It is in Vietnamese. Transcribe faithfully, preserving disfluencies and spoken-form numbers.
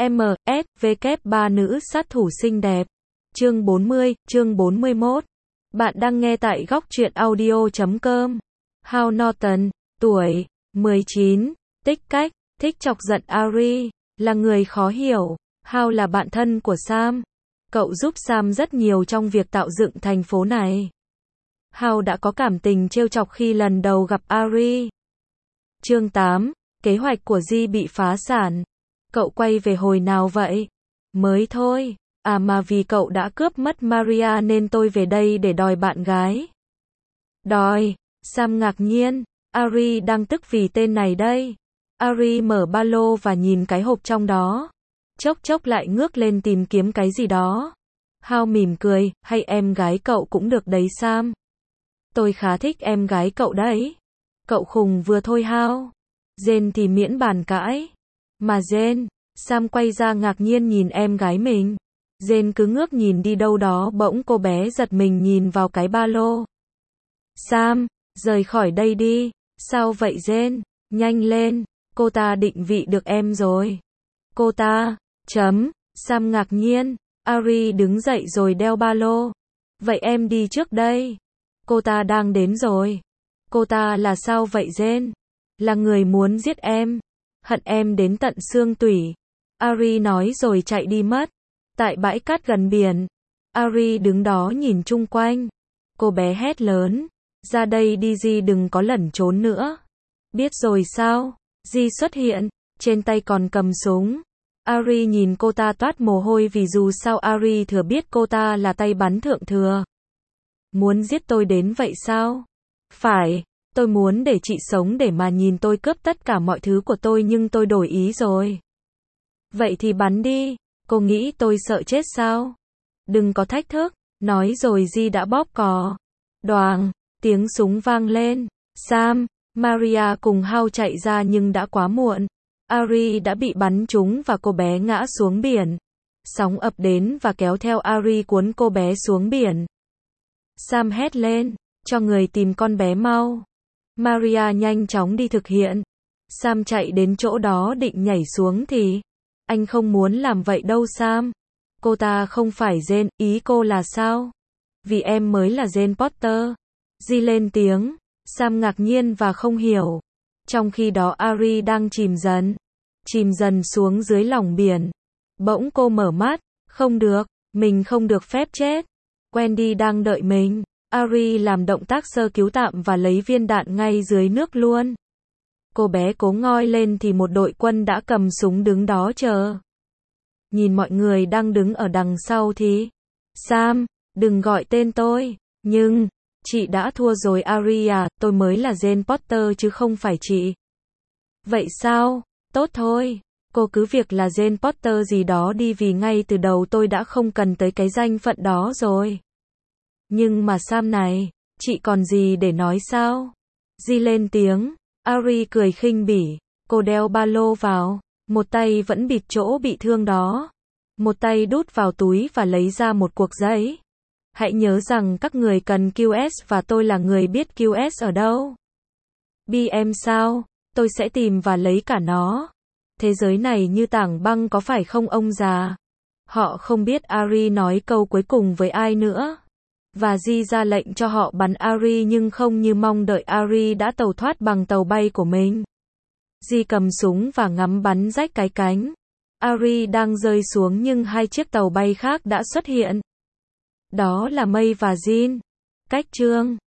M, S, V kép ba nữ sát thủ xinh đẹp. Chương bốn mươi, chương bốn mươi mốt. Bạn đang nghe tại góc truyện audio chấm com. Hal Norton, tuổi mười chín, tích cách, thích chọc giận Ari, là người khó hiểu. Hal là bạn thân của Sam. Cậu giúp Sam rất nhiều trong việc tạo dựng thành phố này. Hal đã có cảm tình trêu chọc khi lần đầu gặp Ari. Chương tám, kế hoạch của G bị phá sản. Cậu quay về hồi nào vậy? Mới thôi. À mà vì cậu đã cướp mất Maria nên tôi về đây để đòi bạn gái. Đòi? Sam ngạc nhiên. Ari đang tức vì tên này đây. Ari mở ba lô và nhìn cái hộp trong đó. Chốc chốc lại ngước lên tìm kiếm cái gì đó. Hal mỉm cười, hay em gái cậu cũng được đấy Sam. Tôi khá thích em gái cậu đấy. Cậu khùng vừa thôi Hal. Jane thì miễn bàn cãi. Mà Jane, Sam quay ra ngạc nhiên nhìn em gái mình. Jane cứ ngước nhìn đi đâu đó, bỗng cô bé giật mình nhìn vào cái ba lô. Sam, rời khỏi đây đi. Sao vậy Jane? Nhanh lên, cô ta định vị được em rồi. Cô ta, chấm, Sam ngạc nhiên. Ari đứng dậy rồi đeo ba lô. Vậy em đi trước đây. Cô ta đang đến rồi. Cô ta là sao vậy Jane? Là người muốn giết em. Hận em đến tận xương tủy. Ari nói rồi chạy đi mất. Tại bãi cát gần biển, Ari đứng đó nhìn chung quanh. Cô bé hét lớn. Ra đây đi G, đừng có lẩn trốn nữa. Biết rồi sao? G xuất hiện, trên tay còn cầm súng. Ari nhìn cô ta toát mồ hôi vì dù sao Ari thừa biết cô ta là tay bắn thượng thừa. Muốn giết tôi đến vậy sao? Phải, tôi muốn để chị sống để mà nhìn tôi cướp tất cả mọi thứ của tôi nhưng tôi đổi ý rồi. Vậy thì bắn đi, cô nghĩ tôi sợ chết sao? Đừng có thách thức, nói rồi G đã bóp cò. Đoàng, tiếng súng vang lên. Sam, Maria cùng Hal chạy ra nhưng đã quá muộn. Ari đã bị bắn trúng và cô bé ngã xuống biển. Sóng ập đến và kéo theo Ari cuốn cô bé xuống biển. Sam hét lên, cho người tìm con bé mau. Maria nhanh chóng đi thực hiện. Sam chạy đến chỗ đó định nhảy xuống thì... Anh không muốn làm vậy đâu Sam. Cô ta không phải Jane, ý cô là sao? Vì em mới là Jane Potter. G lên tiếng. Sam ngạc nhiên và không hiểu. Trong khi đó Ari đang chìm dần. Chìm dần xuống dưới lòng biển. Bỗng cô mở mắt. Không được, mình không được phép chết. Wendy đang đợi mình. Ari làm động tác sơ cứu tạm và lấy viên đạn ngay dưới nước luôn. Cô bé cố ngoi lên thì một đội quân đã cầm súng đứng đó chờ. Nhìn mọi người đang đứng ở đằng sau thì... Sam, đừng gọi tên tôi. Nhưng, chị đã thua rồi Ari à, tôi mới là Jane Potter chứ không phải chị. Vậy sao? Tốt thôi. Cô cứ việc là Jane Potter gì đó đi vì ngay từ đầu tôi đã không cần tới cái danh phận đó rồi. Nhưng mà Sam này, chị còn gì để nói sao? G lên tiếng. Ari cười khinh bỉ. Cô đeo ba lô vào. Một tay vẫn bịt chỗ bị thương đó. Một tay đút vào túi và lấy ra một cuộc giấy. Hãy nhớ rằng các người cần quy ét và tôi là người biết quy ét ở đâu. bê em sao? Tôi sẽ tìm và lấy cả nó. Thế giới này như tảng băng có phải không ông già? Họ không biết Ari nói câu cuối cùng với ai nữa. Và G ra lệnh cho họ bắn Ari nhưng không như mong đợi Ari đã tàu thoát bằng tàu bay của mình. G cầm súng và ngắm bắn rách cái cánh. Ari đang rơi xuống nhưng hai chiếc tàu bay khác đã xuất hiện. Đó là May và Jean. Cách chương